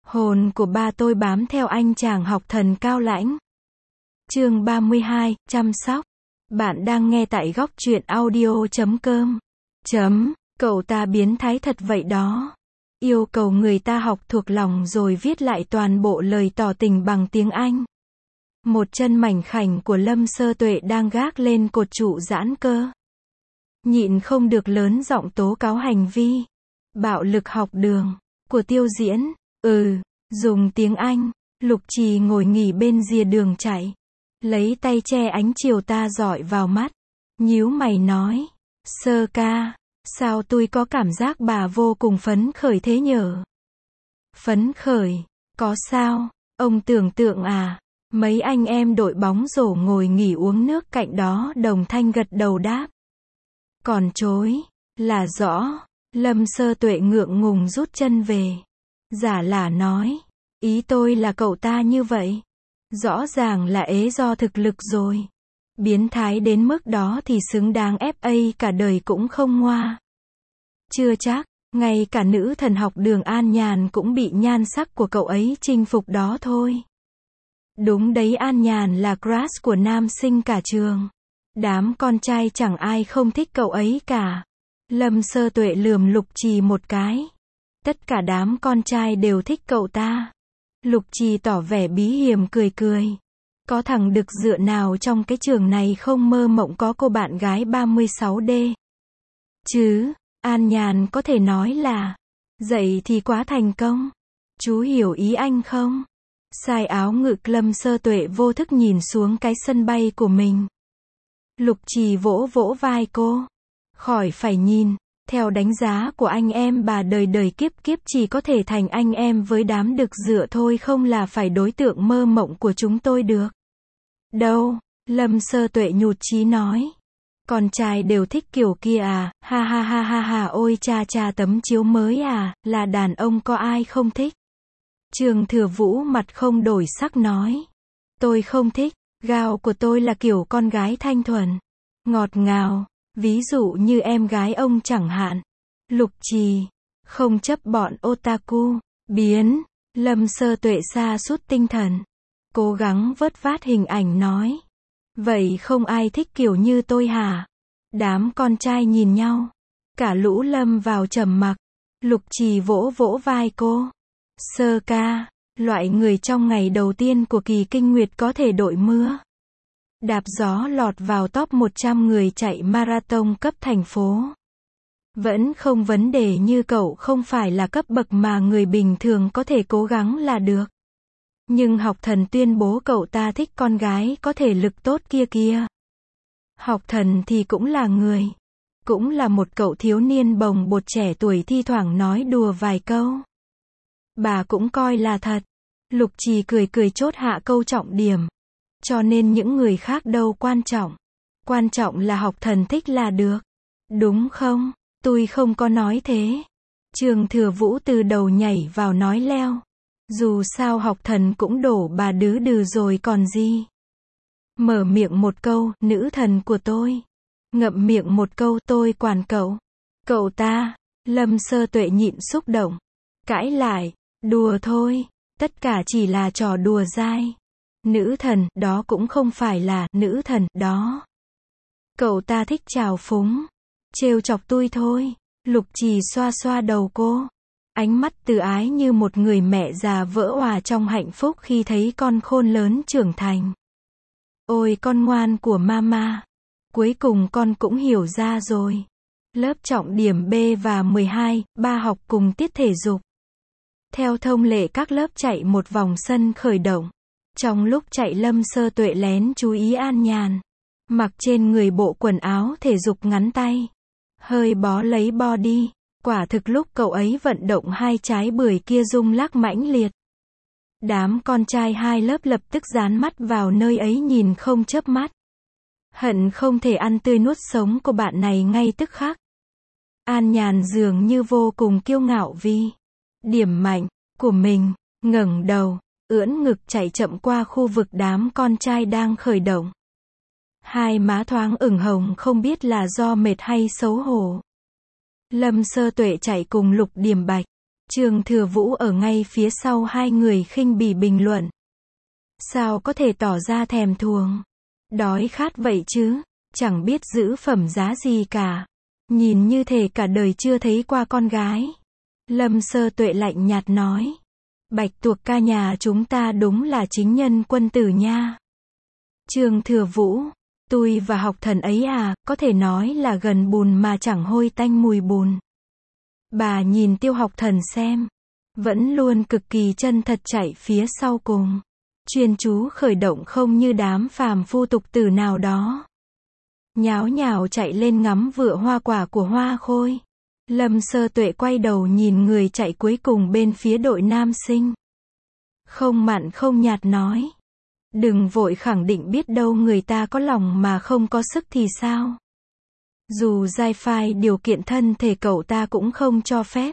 Hồn của ba tôi bám theo anh chàng học thần cao lãnh. Chương 32, chăm sóc. Bạn đang nghe tại góc truyện audio.com. Cậu ta biến thái thật vậy đó. Yêu cầu người ta học thuộc lòng rồi viết lại toàn bộ lời tỏ tình bằng tiếng Anh. Một chân mảnh khảnh của Lâm Sơ Tuệ đang gác lên cột trụ giãn cơ. Nhịn không được lớn giọng tố cáo hành vi bạo lực học đường của Tiêu Diễn. Dùng tiếng Anh. Lục Trì ngồi nghỉ bên rìa đường chạy, lấy tay che ánh chiều ta rọi vào mắt, nhíu mày nói: Sơ ca, sao tôi có cảm giác bà vô cùng phấn khởi thế nhở? Phấn khởi? Có sao? Ông tưởng tượng à? Mấy anh em đội bóng rổ ngồi nghỉ uống nước cạnh đó đồng thanh gật đầu đáp. Còn chối, là rõ. Lâm Sơ Tuệ ngượng ngùng rút chân về. Giả lả nói, ý tôi là cậu ta như vậy. Rõ ràng là ế do thực lực rồi. Biến thái đến mức đó thì xứng đáng FA cả đời cũng không ngoa. Chưa chắc, ngay cả nữ thần học đường An Nhàn cũng bị nhan sắc của cậu ấy chinh phục đó thôi. Đúng đấy, An Nhàn là crush của nam sinh cả trường. Đám con trai chẳng ai không thích cậu ấy cả. Lâm Sơ Tuệ lườm Lục Trì một cái. Tất cả đám con trai đều thích cậu ta. Lục Trì tỏ vẻ bí hiểm cười cười. Có thằng đực dựa nào trong cái trường này không mơ mộng có cô bạn gái 36D? Chứ, An Nhàn có thể nói là, vậy thì quá thành công. Chú hiểu ý anh không? Sai áo ngực Lâm Sơ Tuệ vô thức nhìn xuống cái sân bay của mình. Lục Trì vỗ vỗ vai cô. Khỏi phải nhìn, theo đánh giá của anh em bà đời đời kiếp kiếp chỉ có thể thành anh em với đám đực dựa thôi, không là phải đối tượng mơ mộng của chúng tôi được. Đâu, Lâm Sơ Tuệ nhụt chí nói. Con trai đều thích kiểu kia à, ha ha ha ha ha, ôi cha cha, tấm chiếu mới à, là đàn ông có ai không thích. Trường Thừa Vũ mặt không đổi sắc nói. Tôi không thích, gao của tôi là kiểu con gái thanh thuần, ngọt ngào, ví dụ như em gái ông chẳng hạn. Lục Trì, không chấp bọn otaku, biến. Lâm Sơ Tuệ sa sút tinh thần, cố gắng vớt vát hình ảnh nói. Vậy không ai thích kiểu như tôi hả? Đám con trai nhìn nhau, cả lũ lâm vào trầm mặc. Lục Trì vỗ vỗ vai cô. Sơ ca, loại người trong ngày đầu tiên của kỳ kinh nguyệt có thể đội mưa, đạp gió lọt vào top 100 người chạy marathon cấp thành phố. Vẫn không vấn đề như cậu không phải là cấp bậc mà người bình thường có thể cố gắng là được. Nhưng học thần tuyên bố cậu ta thích con gái có thể lực tốt kia kìa. Học thần thì cũng là người, cũng là một cậu thiếu niên bồng bột trẻ tuổi thi thoảng nói đùa vài câu. Bà cũng coi là thật. Lục Trì cười cười chốt hạ câu trọng điểm. Cho nên những người khác đâu quan trọng. Quan trọng là học thần thích là được. Đúng không? Tôi không có nói thế. Trường Thừa Vũ từ đầu nhảy vào nói leo. Dù sao học thần cũng đổ bà đứ đừ rồi còn gì. Mở miệng một câu, nữ thần của tôi. Ngậm miệng một câu, tôi quản cậu. Cậu ta. Lâm Sơ Tuệ nhịn xúc động. Cãi lại. Đùa thôi. Tất cả chỉ là trò đùa dai. Nữ thần, đó cũng không phải là nữ thần, đó. Cậu ta thích trào phúng, trêu chọc tôi thôi. Lục Trì xoa xoa đầu cô. Ánh mắt từ ái như một người mẹ già vỡ òa trong hạnh phúc khi thấy con khôn lớn trưởng thành. Ôi con ngoan của mama. Cuối cùng con cũng hiểu ra rồi. Lớp trọng điểm B và 12, ba học cùng tiết thể dục. Theo thông lệ các lớp chạy một vòng sân khởi động. Trong lúc chạy Lâm Sơ Tuệ lén chú ý An Nhàn. Mặc trên người bộ quần áo thể dục ngắn tay, hơi bó lấy body. Quả thực lúc cậu ấy vận động hai trái bưởi kia rung lắc mãnh liệt. Đám con trai hai lớp lập tức dán mắt vào nơi ấy nhìn không chớp mắt. Hận không thể ăn tươi nuốt sống cô bạn này ngay tức khắc. An Nhàn dường như vô cùng kiêu ngạo vì điểm mạnh của mình, ngẩng đầu, ưỡn ngực chạy chậm qua khu vực đám con trai đang khởi động. Hai má thoáng ửng hồng, không biết là do mệt hay xấu hổ. Lâm Sơ Tuệ chạy cùng Lục Điềm Bạch. Trương Thừa Vũ ở ngay phía sau hai người khinh bỉ bình luận. Sao có thể tỏ ra thèm thuồng? Đói khát vậy chứ, chẳng biết giữ phẩm giá gì cả. Nhìn như thể cả đời chưa thấy qua con gái. Lâm Sơ Tuệ lạnh nhạt nói. Bạch Tuộc ca nhà chúng ta đúng là chính nhân quân tử nha. Trương Thừa Vũ, tôi và học thần ấy à, có thể nói là gần bùn mà chẳng hôi tanh mùi bùn. Bà nhìn Tiêu Học Thần xem, vẫn luôn cực kỳ chân thật chạy phía sau cùng, chuyên chú khởi động không như đám phàm phu tục tử nào đó. Nháo nhào chạy lên ngắm vựa hoa quả của Hoa Khôi. Lâm Sơ Tuệ quay đầu nhìn người chạy cuối cùng bên phía đội nam sinh. Không mặn không nhạt nói. Đừng vội khẳng định, biết đâu người ta có lòng mà không có sức thì sao. Dù giai phai điều kiện thân thể cậu ta cũng không cho phép.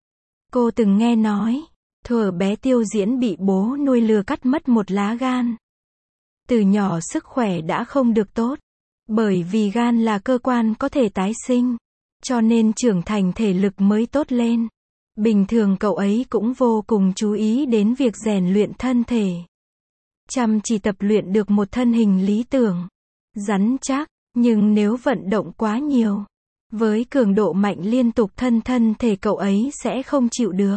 Cô từng nghe nói, thuở bé Tiêu Diễn bị bố nuôi lừa cắt mất một lá gan. Từ nhỏ sức khỏe đã không được tốt. Bởi vì gan là cơ quan có thể tái sinh, cho nên trưởng thành thể lực mới tốt lên. Bình thường cậu ấy cũng vô cùng chú ý đến việc rèn luyện thân thể. Chăm chỉ tập luyện được một thân hình lý tưởng, rắn chắc, nhưng nếu vận động quá nhiều, với cường độ mạnh liên tục thân thể cậu ấy sẽ không chịu được.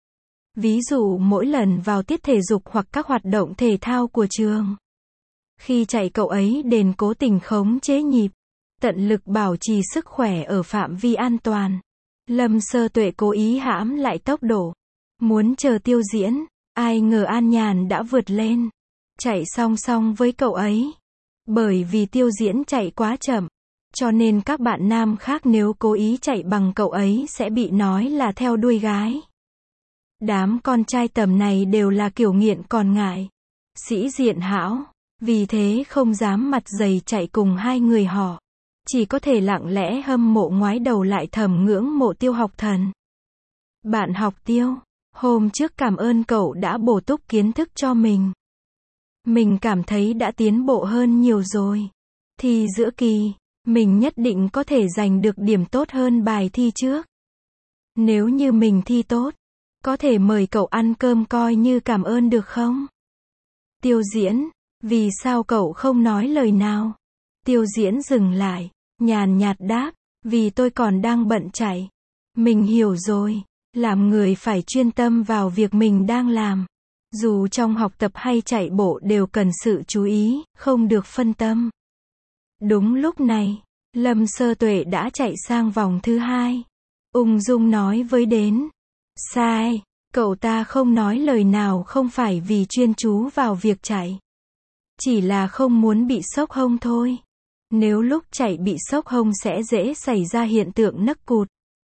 Ví dụ mỗi lần vào tiết thể dục hoặc các hoạt động thể thao của trường. Khi chạy cậu ấy đền cố tình khống chế nhịp, tận lực bảo trì sức khỏe ở phạm vi an toàn. Lâm Sơ Tuệ cố ý hãm lại tốc độ, muốn chờ Tiêu Diễn, ai ngờ An Nhàn đã vượt lên, chạy song song với cậu ấy. Bởi vì Tiêu Diễn chạy quá chậm, cho nên các bạn nam khác nếu cố ý chạy bằng cậu ấy sẽ bị nói là theo đuôi gái. Đám con trai tầm này đều là kiểu nghiện còn ngại, sĩ diện hão, vì thế không dám mặt dày chạy cùng hai người họ. Chỉ có thể lặng lẽ hâm mộ, ngoái đầu lại thầm ngưỡng mộ Tiêu Học Thần. Bạn học Tiêu, hôm trước cảm ơn cậu đã bổ túc kiến thức cho mình. Mình cảm thấy đã tiến bộ hơn nhiều rồi. Thi giữa kỳ, mình nhất định có thể giành được điểm tốt hơn bài thi trước. Nếu như mình thi tốt, có thể mời cậu ăn cơm coi như cảm ơn được không? Tiêu Diễn, vì sao cậu không nói lời nào? Tiêu Diễn dừng lại, nhàn nhạt đáp, vì tôi còn đang bận chạy. Mình hiểu rồi, làm người phải chuyên tâm vào việc mình đang làm. Dù trong học tập hay chạy bộ đều cần sự chú ý, không được phân tâm. Đúng lúc này, Lâm Sơ Tuệ đã chạy sang vòng thứ hai. Ung dung nói với đến. Sai, cậu ta không nói lời nào không phải vì chuyên chú vào việc chạy. Chỉ là không muốn bị xốc hông thôi. Nếu lúc chạy bị xốc hông sẽ dễ xảy ra hiện tượng nấc cụt.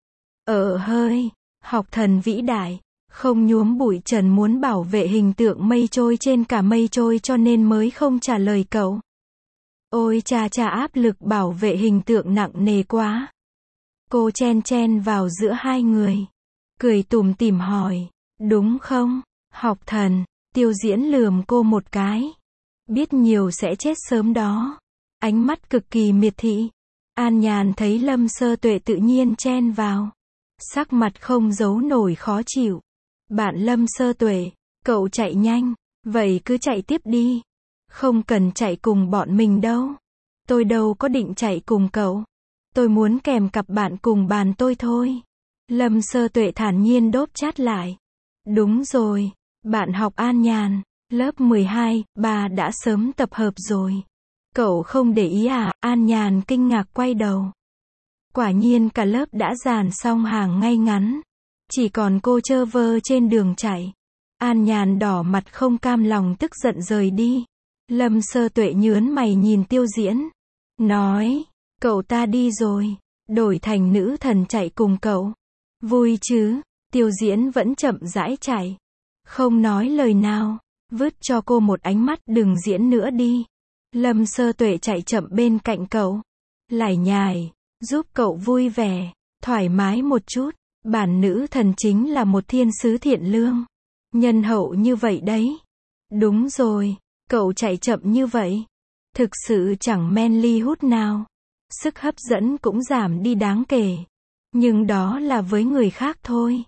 Hơi, Học Thần vĩ đại, không nhuốm bụi trần muốn bảo vệ hình tượng mây trôi trên cả mây trôi cho nên mới không trả lời cậu. Ôi cha cha, áp lực bảo vệ hình tượng nặng nề quá. Cô chen vào giữa hai người, cười tủm tỉm hỏi, đúng không, Học Thần? Tiêu Diễn lườm cô một cái. Biết nhiều sẽ chết sớm đó. Ánh mắt cực kỳ miệt thị. An Nhàn thấy Lâm Sơ Tuệ tự nhiên chen vào, sắc mặt không giấu nổi khó chịu. Bạn Lâm Sơ Tuệ, cậu chạy nhanh, vậy cứ chạy tiếp đi. Không cần chạy cùng bọn mình đâu. Tôi đâu có định chạy cùng cậu. Tôi muốn kèm cặp bạn cùng bàn tôi thôi. Lâm Sơ Tuệ thản nhiên đốp chát lại. Đúng rồi, bạn học An Nhàn, lớp 12, bà đã sớm tập hợp rồi. Cậu không để ý à? An Nhàn kinh ngạc quay đầu. Quả nhiên cả lớp đã dàn xong hàng ngay ngắn. Chỉ còn cô chơ vơ trên đường chạy. An Nhàn đỏ mặt không cam lòng tức giận rời đi. Lâm Sơ Tuệ nhướng mày nhìn Tiêu Diễn. Nói, cậu ta đi rồi. Đổi thành nữ thần chạy cùng cậu. Vui chứ? Tiêu Diễn vẫn chậm rãi chạy. Không nói lời nào. Vứt cho cô một ánh mắt, đừng diễn nữa đi. Lâm Sơ Tuệ chạy chậm bên cạnh cậu. Lải nhải, giúp cậu vui vẻ, thoải mái một chút. Bản nữ thần chính là một thiên sứ thiện lương, nhân hậu như vậy đấy. Đúng rồi, cậu chạy chậm như vậy. Thực sự chẳng manly hút nào. Sức hấp dẫn cũng giảm đi đáng kể. Nhưng đó là với người khác thôi.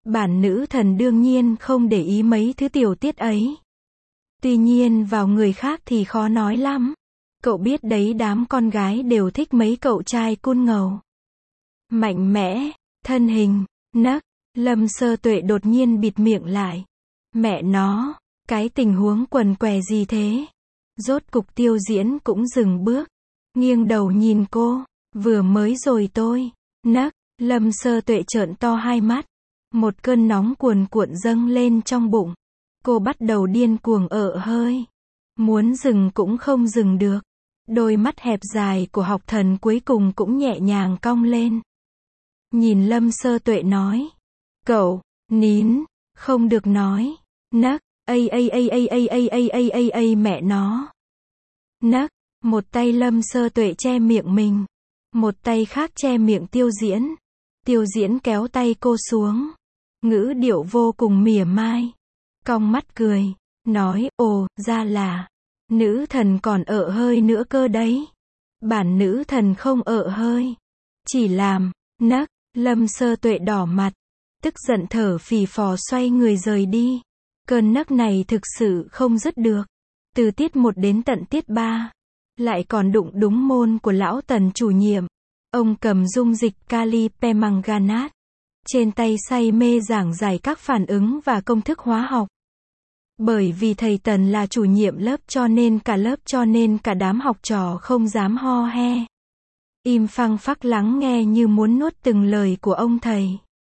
Bản nữ thần đương nhiên không để ý mấy thứ tiểu tiết ấy. Tuy nhiên vào người khác thì khó nói lắm. Cậu biết đấy, đám con gái đều thích mấy cậu trai cun ngầu. Mạnh mẽ, thân hình, nấc. Lâm Sơ Tuệ đột nhiên bịt miệng lại. Mẹ nó, cái tình huống quần què gì thế? Rốt cục Tiêu Diễn cũng dừng bước. Nghiêng đầu nhìn cô. Vừa mới rồi tôi. Nấc. Lâm Sơ Tuệ trợn to hai mắt. Một cơn nóng cuồn cuộn dâng lên trong bụng. Cô bắt đầu điên cuồng ợ hơi. Muốn dừng cũng không dừng được. Đôi mắt hẹp dài của học thần cuối cùng cũng nhẹ nhàng cong lên. Nhìn Lâm Sơ Tuệ nói. Cậu, nín, không được nói. Nấc, mẹ nó. Nấc, một tay Lâm Sơ Tuệ che miệng mình. Một tay khác che miệng Tiêu Diễn. Tiêu Diễn kéo tay cô xuống. Ngữ điệu vô cùng mỉa mai. Cong mắt cười. Nói, ồ, ra là. Nữ thần còn ợ hơi nữa cơ đấy. Bản nữ thần không ợ hơi. Chỉ làm, nấc. Lâm Sơ Tuệ đỏ mặt. Tức giận thở phì phò xoay người rời đi. Cơn nấc này thực sự không dứt được. Từ tiết 1 đến tận tiết 3. Lại còn đụng đúng môn của lão Tần chủ nhiệm. Ông cầm dung dịch kali permanganate. Trên tay say mê giảng giải các phản ứng và công thức hóa học. Bởi vì thầy Tần là chủ nhiệm lớp cho nên cả đám học trò không dám ho he. Im phăng phắc lắng nghe như muốn nuốt từng lời của ông thầy.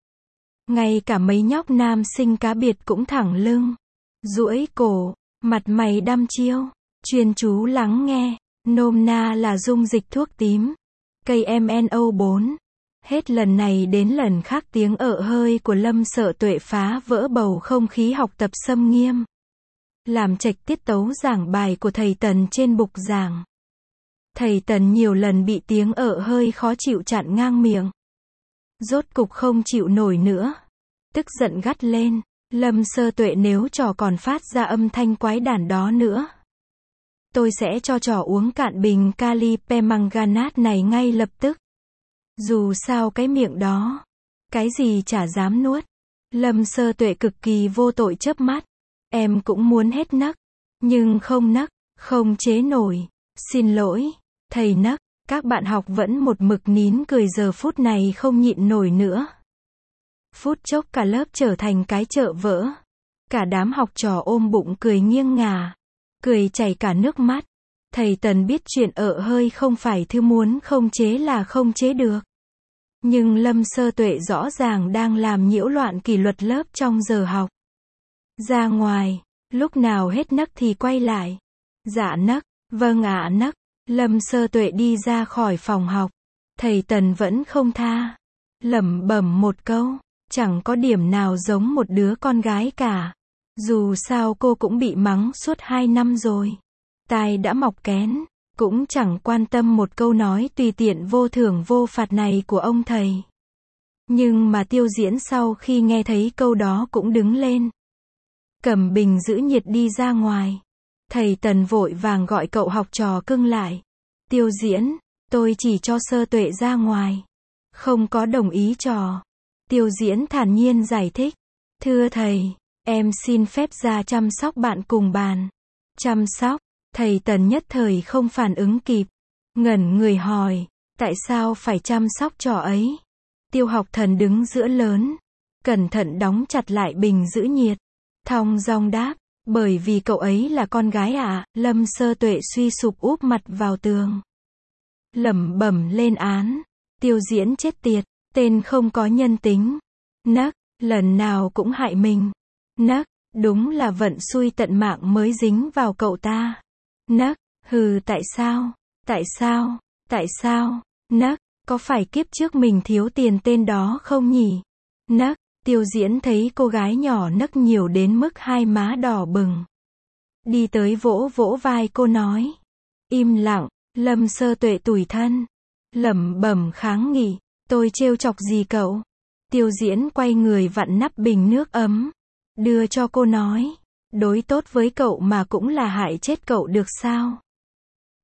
Ngay cả mấy nhóc nam sinh cá biệt cũng thẳng lưng, duỗi cổ, mặt mày đăm chiêu, chuyên chú lắng nghe, nôm na là dung dịch thuốc tím, cây MnO4. Hết lần này đến lần khác tiếng ợ hơi của Lâm Sơ Tuệ phá vỡ bầu không khí học tập xâm nghiêm, làm chệch tiết tấu giảng bài của thầy Tần trên bục giảng. Thầy Tần nhiều lần bị tiếng ợ hơi khó chịu chặn ngang miệng. Rốt cục không chịu nổi nữa. Tức giận gắt lên. Lâm Sơ Tuệ, nếu trò còn phát ra âm thanh quái đản đó nữa, tôi sẽ cho trò uống cạn bình kali permanganate này ngay lập tức. Dù sao cái miệng đó, cái gì chả dám nuốt. Lâm Sơ Tuệ cực kỳ vô tội chớp mắt. Em cũng muốn hết nấc. Nhưng không nấc, không chế nổi. Xin lỗi, thầy nấc. Các bạn học vẫn một mực nín cười, giờ phút này không nhịn nổi nữa. Phút chốc cả lớp trở thành cái chợ vỡ. Cả đám học trò ôm bụng cười nghiêng ngả. Cười chảy cả nước mắt. Thầy Tần biết chuyện ợ hơi không phải thứ muốn không chế là không chế được. Nhưng Lâm Sơ Tuệ rõ ràng đang làm nhiễu loạn kỷ luật lớp trong giờ học. Ra ngoài, lúc nào hết nấc thì quay lại. Dạ nấc, vâng ạ nấc. Lâm Sơ Tuệ đi ra khỏi phòng học. Thầy Tần vẫn không tha. Lẩm bẩm một câu. Chẳng có điểm nào giống một đứa con gái cả. Dù sao cô cũng bị mắng suốt 2 năm rồi. Tai đã mọc kén. Cũng chẳng quan tâm một câu nói tùy tiện vô thưởng vô phạt này của ông thầy. Nhưng mà Tiêu Diễn sau khi nghe thấy câu đó cũng đứng lên. Cầm bình giữ nhiệt đi ra ngoài. Thầy Tần vội vàng gọi cậu học trò cưng lại. Tiêu Diễn, tôi chỉ cho Sơ Tuệ ra ngoài. Không có đồng ý trò. Tiêu Diễn thản nhiên giải thích. Thưa thầy, em xin phép ra chăm sóc bạn cùng bàn. Chăm sóc? Thầy Tần nhất thời không phản ứng kịp. Ngẩn người hỏi, tại sao phải chăm sóc trò ấy? Tiêu Học Thần đứng giữa lớn. Cẩn thận đóng chặt lại bình giữ nhiệt. Thong dong đáp. Bởi vì cậu ấy là con gái ạ. Lâm Sơ Tuệ suy sụp úp mặt vào tường. Lẩm bẩm lên án. Tiêu Diễn chết tiệt. Tên không có nhân tính. Nấc, lần nào cũng hại mình. Nấc, đúng là vận xui tận mạng mới dính vào cậu ta. Nấc, hừ, tại sao? Tại sao? Tại sao? Nấc, có phải kiếp trước mình thiếu tiền tên đó không nhỉ? Nấc, Tiêu Diễn thấy cô gái nhỏ nấc nhiều đến mức hai má đỏ bừng. Đi tới vỗ vỗ vai cô nói. Im lặng. Lâm Sơ Tuệ tủi thân. Lẩm bẩm kháng nghị. Tôi trêu chọc gì cậu? Tiêu Diễn quay người vặn nắp bình nước ấm. Đưa cho cô nói. Đối tốt với cậu mà cũng là hại chết cậu được sao?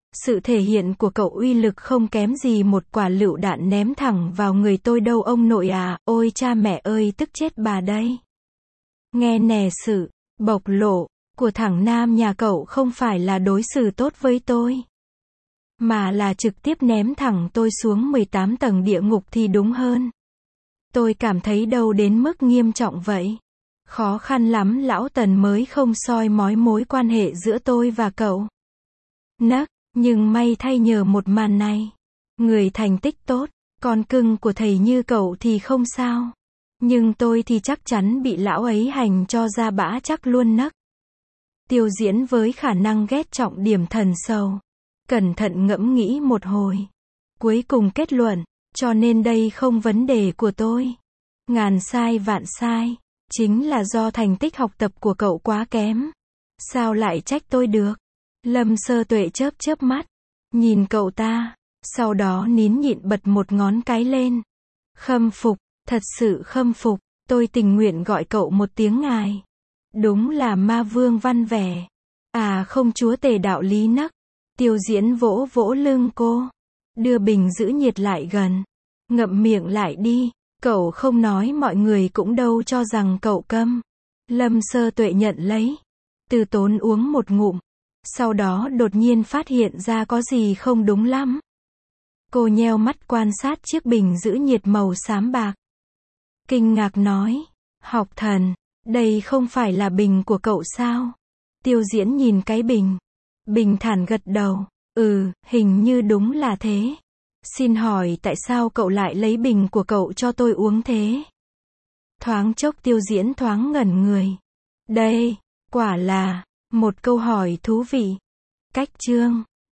Sự thể hiện của cậu uy lực không kém gì một quả lựu đạn ném thẳng vào người tôi đâu ông nội à, ôi cha mẹ ơi tức chết bà đây. Nghe nè, sự bộc lộ của thằng nam nhà cậu không phải là đối xử tốt với tôi, mà là trực tiếp ném thẳng tôi xuống 18 tầng địa ngục thì đúng hơn. Tôi cảm thấy đâu đến mức nghiêm trọng vậy. Khó khăn lắm lão Tần mới không soi mói mối quan hệ giữa tôi và cậu. Nấc, nhưng may thay nhờ một màn này. Người thành tích tốt, con cưng của thầy như cậu thì không sao. Nhưng tôi thì chắc chắn bị lão ấy hành cho ra bã chắc luôn nấc. Tiêu Diễn với khả năng ghét trọng điểm thần sầu. Cẩn thận ngẫm nghĩ một hồi. Cuối cùng kết luận, cho nên đây không vấn đề của tôi. Ngàn sai vạn sai. Chính là do thành tích học tập của cậu quá kém. Sao lại trách tôi được? Lâm Sơ Tuệ chớp chớp mắt. Nhìn cậu ta. Sau đó nín nhịn bật một ngón cái lên. Khâm phục, thật sự khâm phục. Tôi tình nguyện gọi cậu một tiếng ngài. Đúng là ma vương văn vẻ. À không chúa tể đạo lý nấc. Tiêu Diễn vỗ vỗ lưng cô. Đưa bình giữ nhiệt lại gần. Ngậm miệng lại đi. Cậu không nói mọi người cũng đâu cho rằng cậu câm. Lâm Sơ Tuệ nhận lấy. Từ Tốn uống một ngụm. Sau đó đột nhiên phát hiện ra có gì không đúng lắm. Cô nheo mắt quan sát chiếc bình giữ nhiệt màu xám bạc. Kinh ngạc nói. Học thần, đây không phải là bình của cậu sao? Tiêu Diễn nhìn cái bình. Bình thản gật đầu. Hình như đúng là thế. Xin hỏi tại sao cậu lại lấy bình của cậu cho tôi uống thế? Thoáng chốc Tiêu Diễn thoáng ngẩn người. Đây, quả là một câu hỏi thú vị. Cách chương